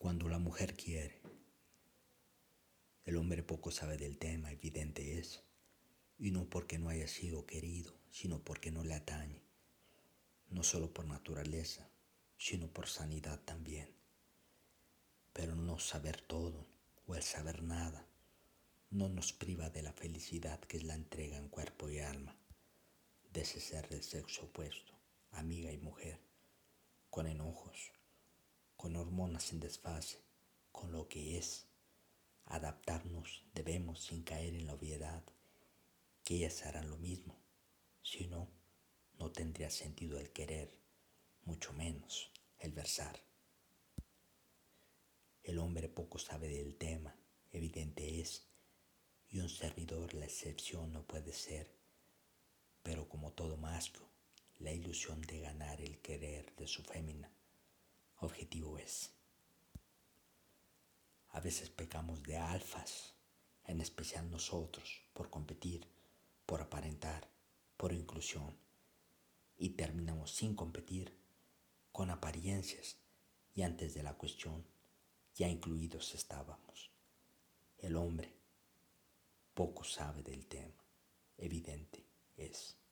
Cuando la mujer quiere, el hombre poco sabe del tema, evidente es, y no porque no haya sido querido, sino porque no le atañe, no solo por naturaleza, sino por sanidad también. Pero no saber todo, o el saber nada, no nos priva de la felicidad que es la entrega en cuerpo y alma, de ese ser del sexo opuesto, amiga y mujer, con enojos, con hormonas en desfase, con lo que es. Adaptarnos debemos sin caer en la obviedad, que ellas harán lo mismo. Si no, no tendría sentido el querer, mucho menos el versar. El hombre poco sabe del tema, evidente es, y un servidor la excepción no puede ser, pero como todo macho, la ilusión de ganar el querer de su fémina, objetivo es. A veces pecamos de alfas, en especial nosotros, por competir, por aparentar, por inclusión, y terminamos sin competir, con apariencias, y antes de la cuestión, ya incluidos estábamos. El hombre poco sabe del tema, evidente es.